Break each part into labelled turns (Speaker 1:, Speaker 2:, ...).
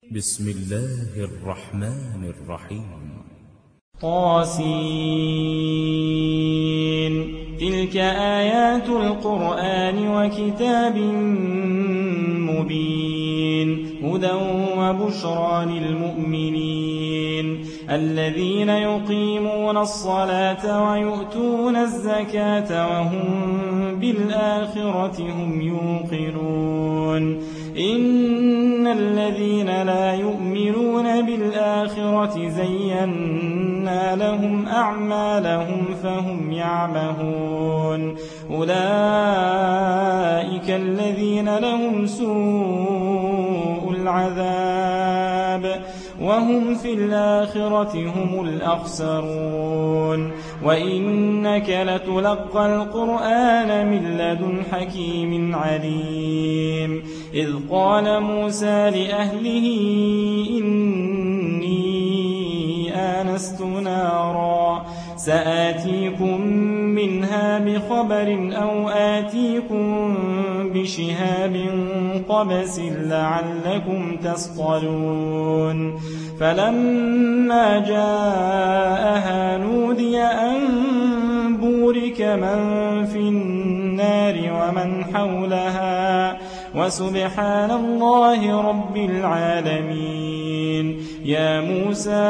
Speaker 1: بسم الله الرحمن الرحيم.
Speaker 2: طاسين. تلك آيات القرآن وكتاب مبين هدى وبشرى للمؤمنين الذين يقيمون الصلاة ويؤتون الزكاة وهم بالآخرة هم يوقنون إن الذين لا يؤمنون بالآخرة زينا لهم أعمالهم فهم يعمهون أولئك الذين لهم سوء العذاب وهم في الآخرة هم الأخسرون وإنك لتلقى القرآن من لدن حكيم عليم إذ قال موسى لأهله إني آنست نارا سآتيكم منها بخبر أو آتيكم بشهاب قبس لعلكم تصطلون فلما جاءها نودي أن بورك من في النار ومن حولها وسبحان الله رب العالمين يا موسى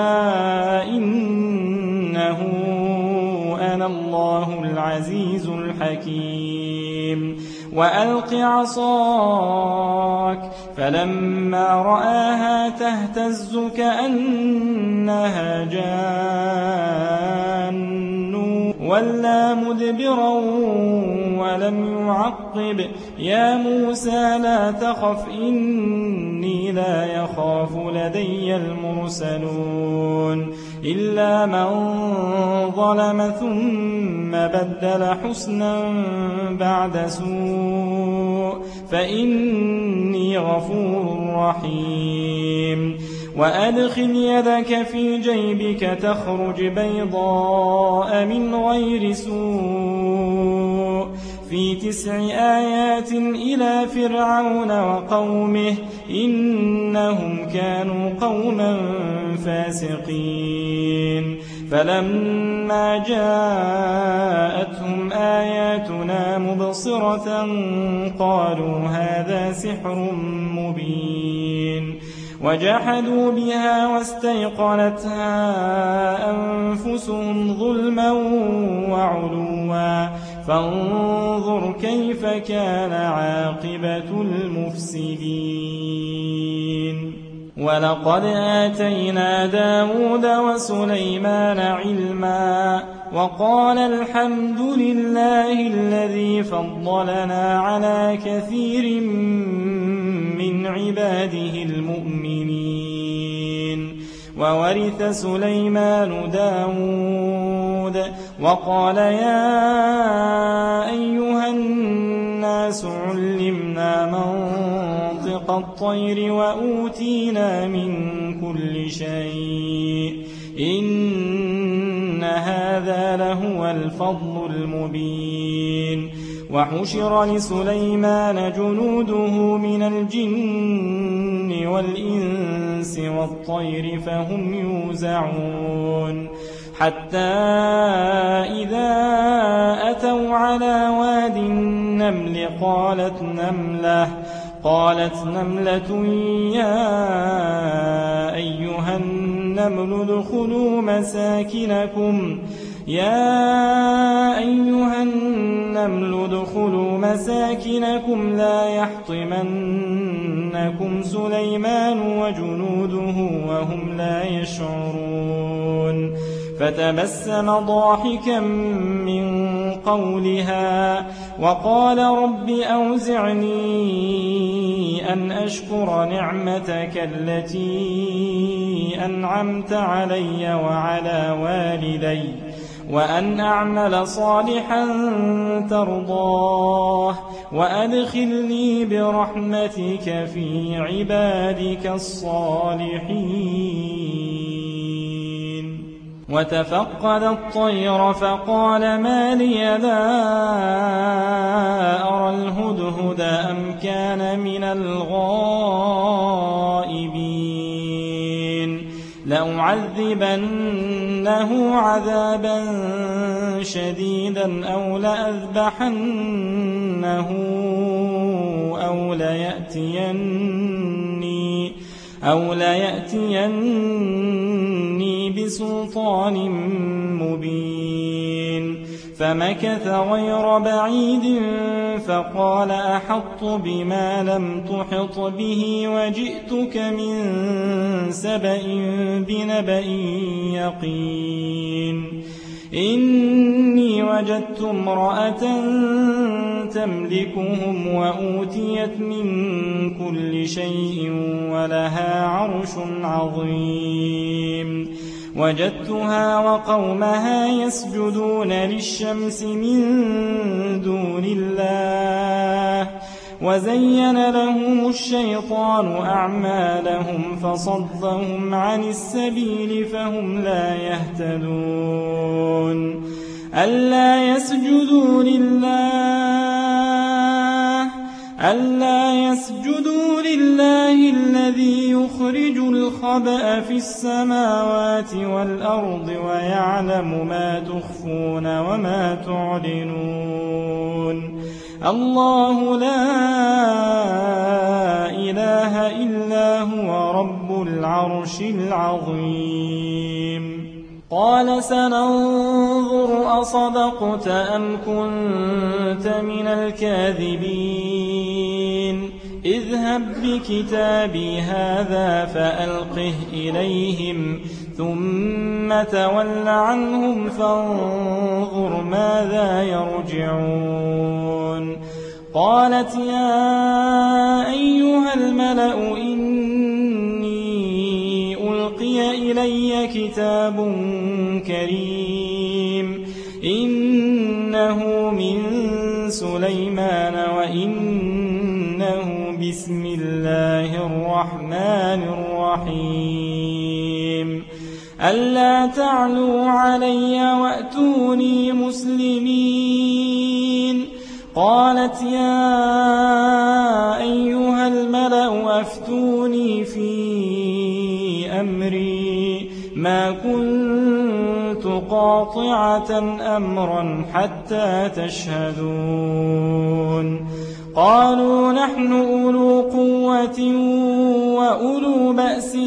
Speaker 2: إنه أنا الله العزيز الحكيم وألق عصاك فلما رآها تهتز كأنها جان ولا مدبرا ولم يعقب يا موسى لا تخف إني لا يخاف لدي المرسلون إلا من ظلم ثم بدل حسنا بعد سوء فإني غفور رحيم وأدخل يدك في جيبك تخرج بيضاء من غير سوء في 9 آيات إلى فرعون وقومه إنهم كانوا قوما فاسقين فلما جاءتهم آياتنا مبصرة قالوا هذا سحر مبين وجحدوا بها واستيقنتها أنفسهم ظلما وعلوا فانظر كيف كان عاقبة المفسدين ولقد آتينا داود وسليمان علما وقال الحمد لله الذي فضلنا على كثير من عباده المؤمنين وورث سليمان داود وقال يا أيها الناس علمنا منطق الطير وأوتينا من كل شيء إن هذا لهو الفضل المبين وحشر لسليمان جنوده من الجن والإنس والطير فهم يوزعون حتى إذا أتوا على واد النمل قالت نملة يا أيها النمل ادخلوا مساكنكم لا يحطمنكم سليمان وجنوده وهم لا يشعرون فتبسم ضاحكا من قولها وقال رب أوزعني أن أشكر نعمتك التي أنعمت علي وعلى والدي وأن أعمل صالحا ترضاه وأدخلني برحمتك في عبادك الصالحين وتفقد الطير فقال ما لي لا أرى الهدهد أم كان من الغائبين لأعذبنه عذابا شديدا أو لأذبحنه أو ليأتيني بسلطان مبين. فمكث غير بعيد فقال أحطت بما لم تحط به وجئتك من سبأ بنبأ يقين. إني وجدت امرأة تملكهم وأوتيت من كل شيء ولها عرش عظيم. وجدتها وقومها يسجدون للشمس من دون الله وزين لهم الشيطان أعمالهم فصدهم عن السبيل فهم لا يهتدون. ألا يسجدوا لله الذي يخرج الخبأ في السماوات والأرض ويعلم ما تخفون وما تعلنون. الله لا إله إلا هو رب العرش العظيم. قال سننظر أصدقت أم كنت من الكاذبين. اذهب بكتابي هذا فألقه إليهم ثم تول عنهم فانظر ماذا يرجعون. قالت يا أيها الملأ إني ألقي إلي كتاب كريم إنه من سليمان وإنه بسم الله الرحمن الرحيم. ألا تعلوا علي وأتوني مسلمين. قالت يا أيها الملأ أفتوني في أمري ما كنت قاطعة أمرا حتى تشهدون. قالوا نحن أولو قوة وأولو بأس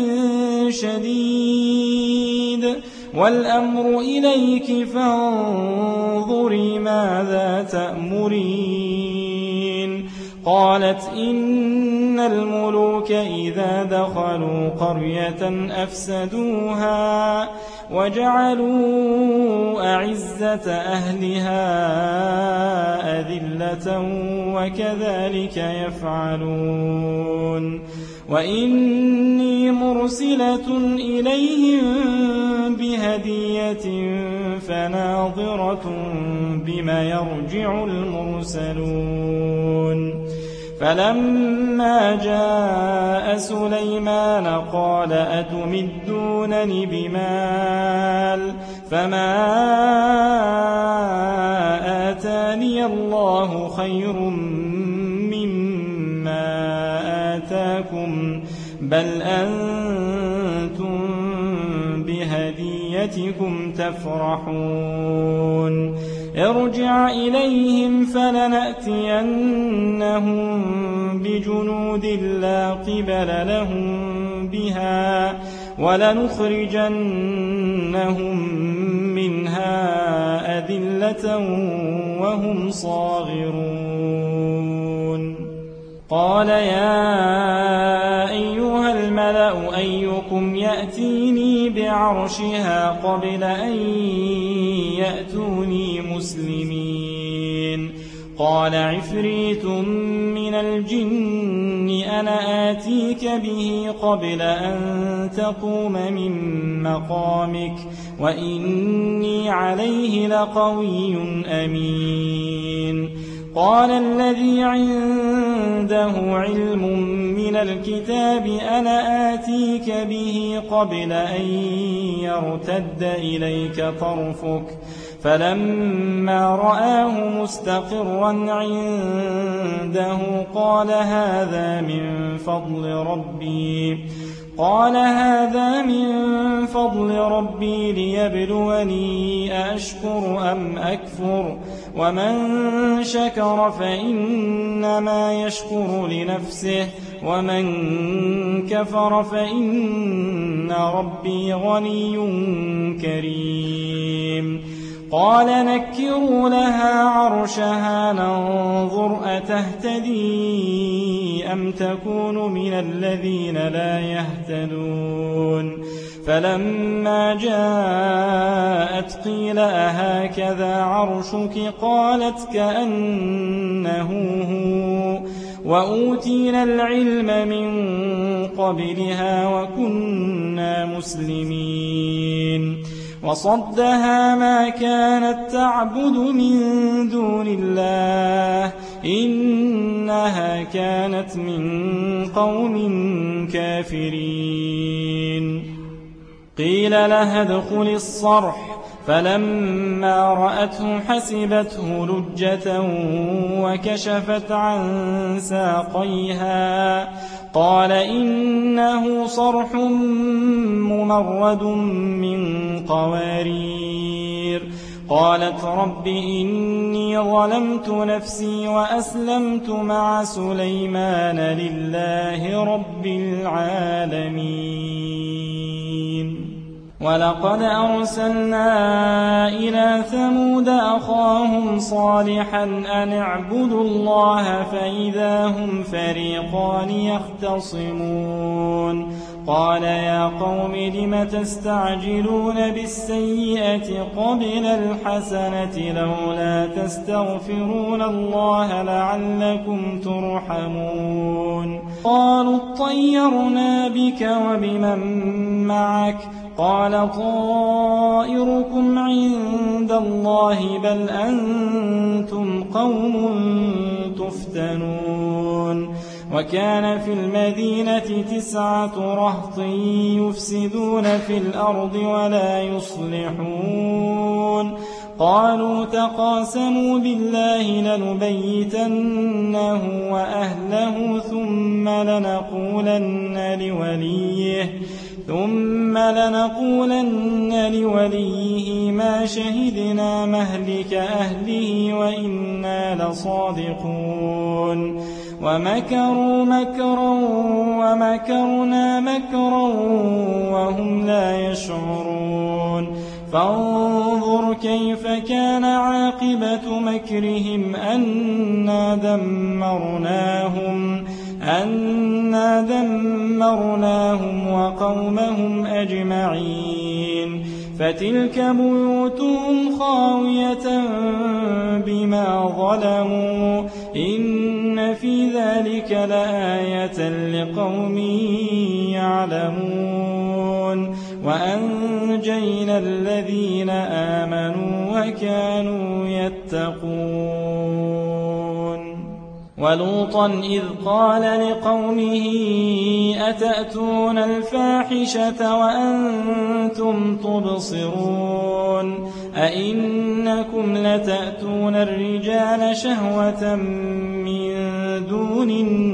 Speaker 2: شديد والأمر إليك فانظري ماذا تأمرين. قالت إن الملوك إذا دخلوا قرية أفسدوها وجعلوا أعزة أهلها أذلة وكذلك يفعلون. وإني مرسلة إليهم بهدية فناظرة بما يرجع المرسلون. فلما جاء سليمان قال أتمدونني بمال فما آتاني الله خير مما آتاكم بل أنتم بهديتكم تفرحون. ارجع إليهم فلنأتينهم بجنود لا قبل لهم بها ولنخرجنهم منها أذلة وهم صاغرون. قال يا أيها الملأ أيكم يأتيني بعرشها قبل أن يأتوني مسلمين. قال عفريت من الجن أنا آتيك به قبل أن تقوم من مقامك وإني عليه لقوي أمين. قال الذي عنده علم من الكتاب أنا آتيك به قبل أن يرتد إليك طرفك فلما رآه مستقرا عنده قال هذا من فضل ربي قال هذا من فضل ربي ليبلوني أأشكر أم أكفر ومن شكر فإنما يشكر لنفسه ومن كفر فإن ربي غني كريم قال نكروا لها عرشها ننظر أتهتدي أم تكون من الذين لا يهتدون فلما جاءت قيل أهكذا عرشك قالت كأنه هو وأوتينا العلم من قبلها وكنا مسلمين وصدها ما كانت تعبد من دون الله إنها كانت من قوم كافرين قيل لها ادخل الصرح فلما رأته حسبته لجة وكشفت عن ساقيها قال إنه صرح ممرد من قوارير قالت رب إني ظلمت نفسي وأسلمت مع سليمان لله رب العالمين ولقد أرسلنا إلى ثمود أخاهم صالحا أن اعبدوا الله فإذا هم فريقان يختصمون قال يا قوم لم تستعجلون بالسيئة قبل الحسنة لولا تستغفرون الله لعلكم ترحمون قالوا اطيرنا بك وبمن معك قال طائركم عند الله بل أنتم قوم تفتنون وكان في المدينة 9 رهط يفسدون في الأرض ولا يصلحون قالوا تقاسموا بالله لنبيتنه وأهله ثم لنقولن لوليه ما شهدنا مهلك أهله وإنا لصادقون ومكروا مكرا ومكرنا مكرا وهم لا يشعرون فانظر كيف كان عاقبة مكرهم أنا دمرناهم وقومهم أجمعين فتلك بيوتهم خاوية بما ظلموا إن في ذلك لآية لقوم يعلمون وأنجينا الذين آمنوا وكانوا يتقون ولوطا إذ قال لقومه أتأتون الفاحشة وأنتم تبصرون أئنكم لتأتون الرجال شهوة من دون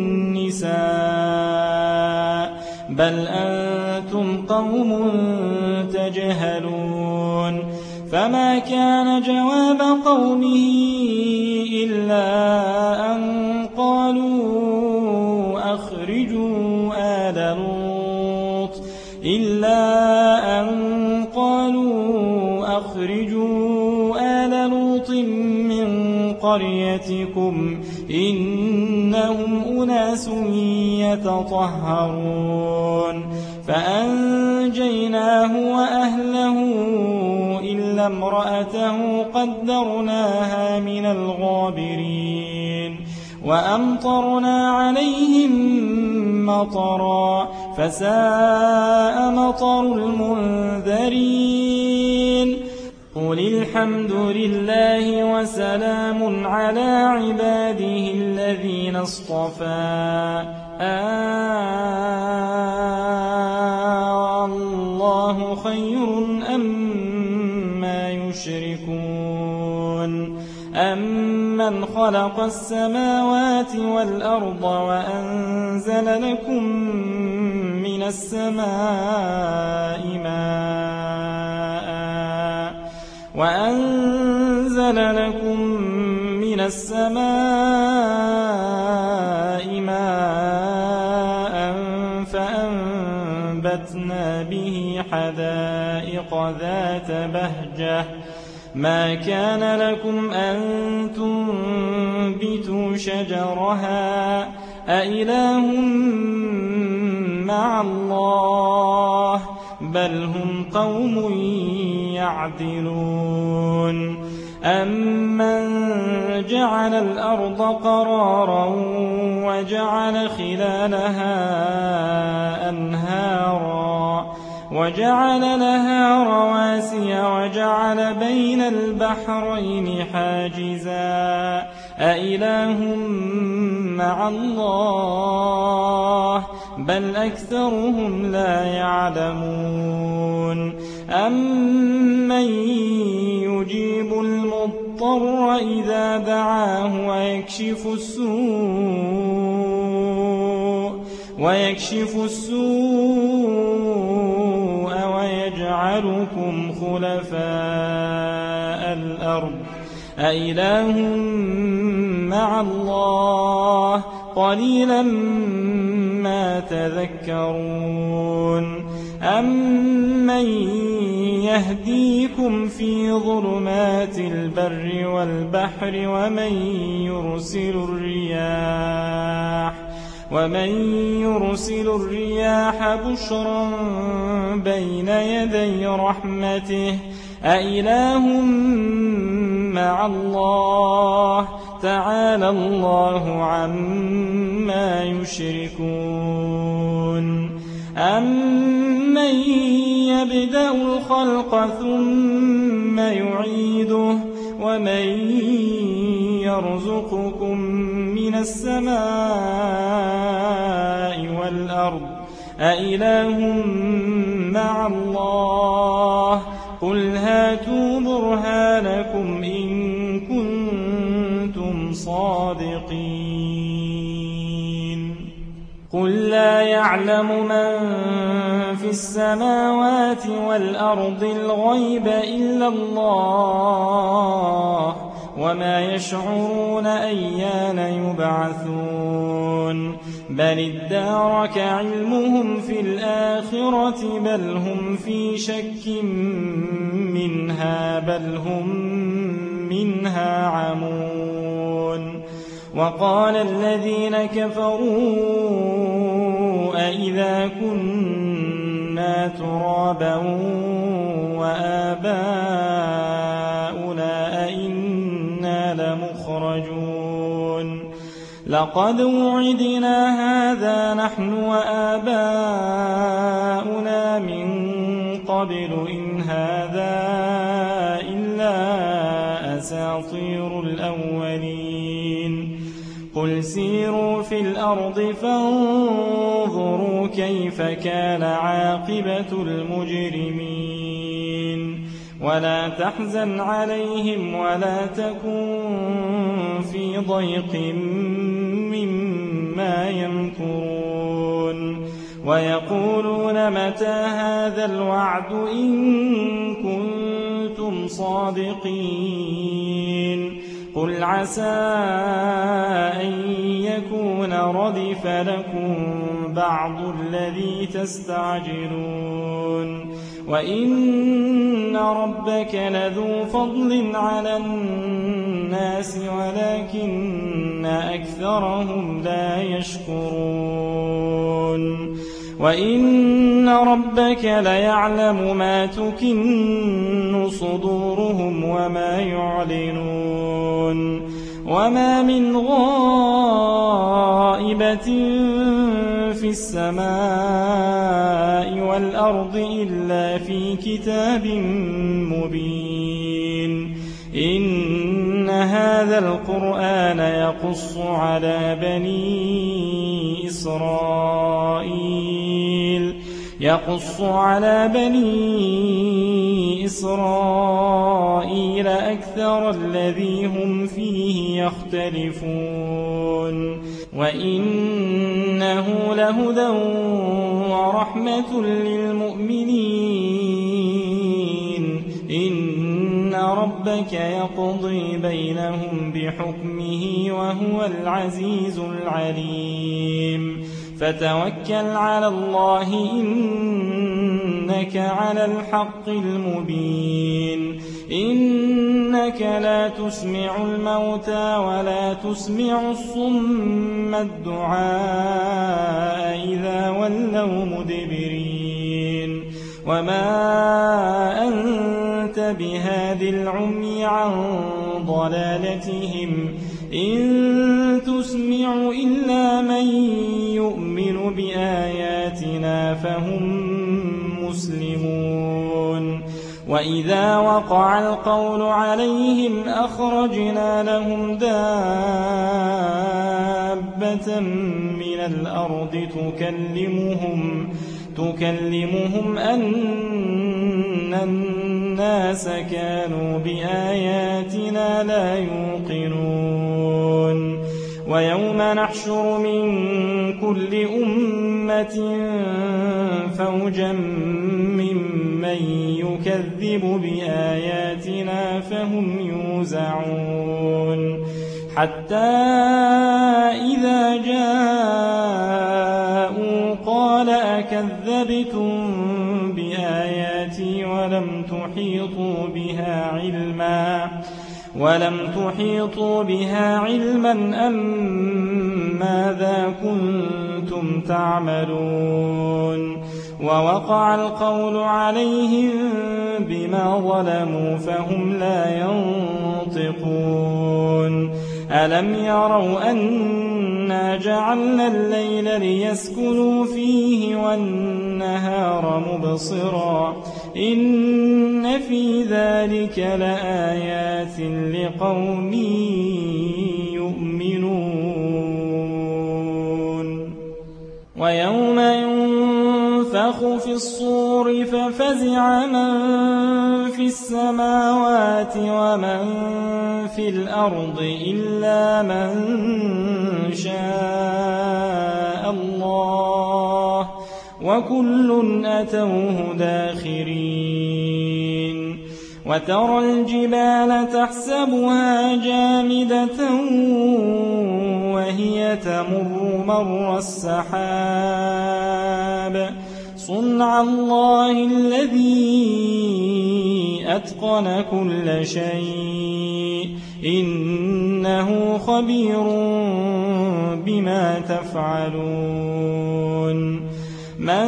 Speaker 2: النساء بل أنتم قوم تجهلون فما كان جواب قومه إلا أن قالوا أخرجوا آل لوط من قريتكم إنهم أناس يتطهرون فأنجيناه وأهله إلا امرأته قدرناها من الغابرين وأمطرنا عليهم مطرا فساء مطر المنذرين قل الحمد لله وسلام على عباده الذين اصطفى الله خير أما يشركون أمن خلق السماوات والأرض وأنزل لكم من السماء ماء وأنزل لكم من السماء ماء فأنبتنا به حدائق ذات بهجة ما كان لكم أن تنبتوا شجرها أإله مع الله بل هم قوم يعدلون أمن جعل الأرض قرارا وجعل خلالها أنهارا وجعل لها رواسي وجعل بين البحرين حاجزا أإله مع الله بل أكثرهم لا يعلمون أمن يجيب المضطر إذا دعاه ويكشف السوء ويجعلكم خلفاء الأرض أإله مع الله قليلا ما تذكرون أمن يهديكم في ظلمات البر والبحر ومن يرسل الرياح بشرا بين يدي رحمته أإله مع الله تعالى الله عما يشركون أمن يبدأ الخلق ثم يعيده ومن يرزقكم من السماء والأرض أإله مع الله قل هاتوا برهانكم إن كنتم صادقين قل لا يعلم من في السماوات والأرض الغيب إلا الله وما يشعرون أيان يبعثون بل ادارك علمهم في الآخرة بل هم في شك منها بل هم منها عمون وقال الذين كفروا أئذا كنا ترابا وآباؤنا أئنا لمخرجون لقد وعدنا هذا نحن وآباؤنا من قبل إن هذا إلا أساطير الأولين قل سيروا في الأرض فانظروا كيف كان عاقبة المجرمين ولا تحزن عليهم ولا تكن في ضيق مما يمكرون ويقولون متى هذا الوعد إن كنتم صادقين قل عسى أن يكون ردف لكم بعض الذي تستعجلون وإن ربك لذو فضل على الناس ولكن أكثرهم لا يشكرون وإن ربك ليعلم ما تكن صدورهم وما يعلنون وما من غائبة في السماء والأرض إلا في كتاب مبين إن هذا القرآن يقص على بني إسرائيل يقص على بني إسرائيل أكثر الذي هم فيه يختلفون وإنه لهدى ورحمة للمؤمنين إن ربك يقضي بينهم بحكمه وهو العزيز العليم فتوكل على الله إنك على الحق المبين إنك لا تسمع الموتى ولا تسمع الصم الدعاء إذا ولوا مدبرين وما أنت بهاد العمي عن ضلالتهم إن تسمع إلا من يؤمن بآياتنا فهم مسلمون وإذا وقع القول عليهم أخرجنا لهم دابة من الأرض تكلمهم أن الناس كانوا بآياتنا لا يوقنون ويوم نحشر من كل أمة فوجا ممن يكذب بآياتنا فهم يوزعون حتى إذا جاءوا قال أكذبتم بآياتي ولم تحيطوا بها علما أم ماذا كنتم تعملون ووقع القول عليهم بما ظلموا فهم لا ينطقون ألم يروا أنا جعلنا الليل ليسكنوا فيه والنهار مبصرا إن في ذلك لآيات لقوم يؤمنون ويوم ينفخ في الصور ففزع من في السماوات ومن في الأرض إلا من شاء الله وكل أتوه داخرين وترى الجبال تحسبها جامدة وهي تمر مر السحاب صنع الله الذي أتقن كل شيء إنه خبير بما تفعلون من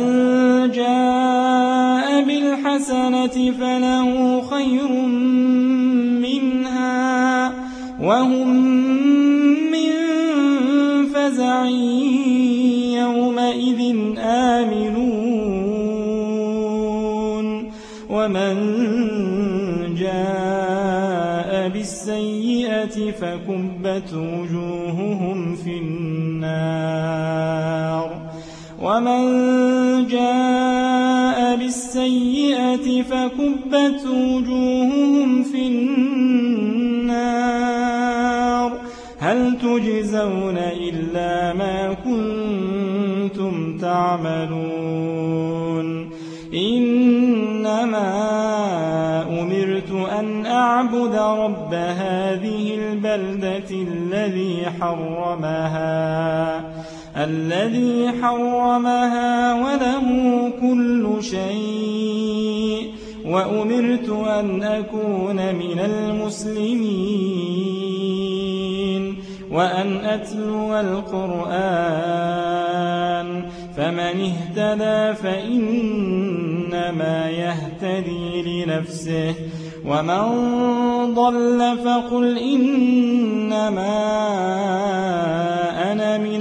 Speaker 2: جاء بالحسنة فله خير منها وهم من فزع يومئذ آمنون ومن جاء بالسيئة فكبت وجوههم في النار ومن جاء بالسيئة فكبت وجوههم في النار هل تجزون إلا ما كنتم تعملون إنما أمرت أن أعبد رب هذه البلدة الذي حرمها وله كل شيء وأمرت أن أكون من المسلمين وأن أتلو القرآن فمن اهتدى فإنما يهتدي لنفسه ومن ضل فقل إنما أنا من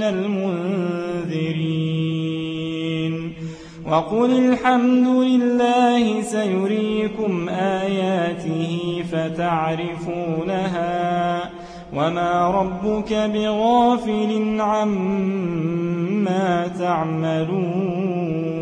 Speaker 2: المنذرين وقل الحمد لله سيريكم آياته فتعرفونها وما ربك بغافل عما تعملون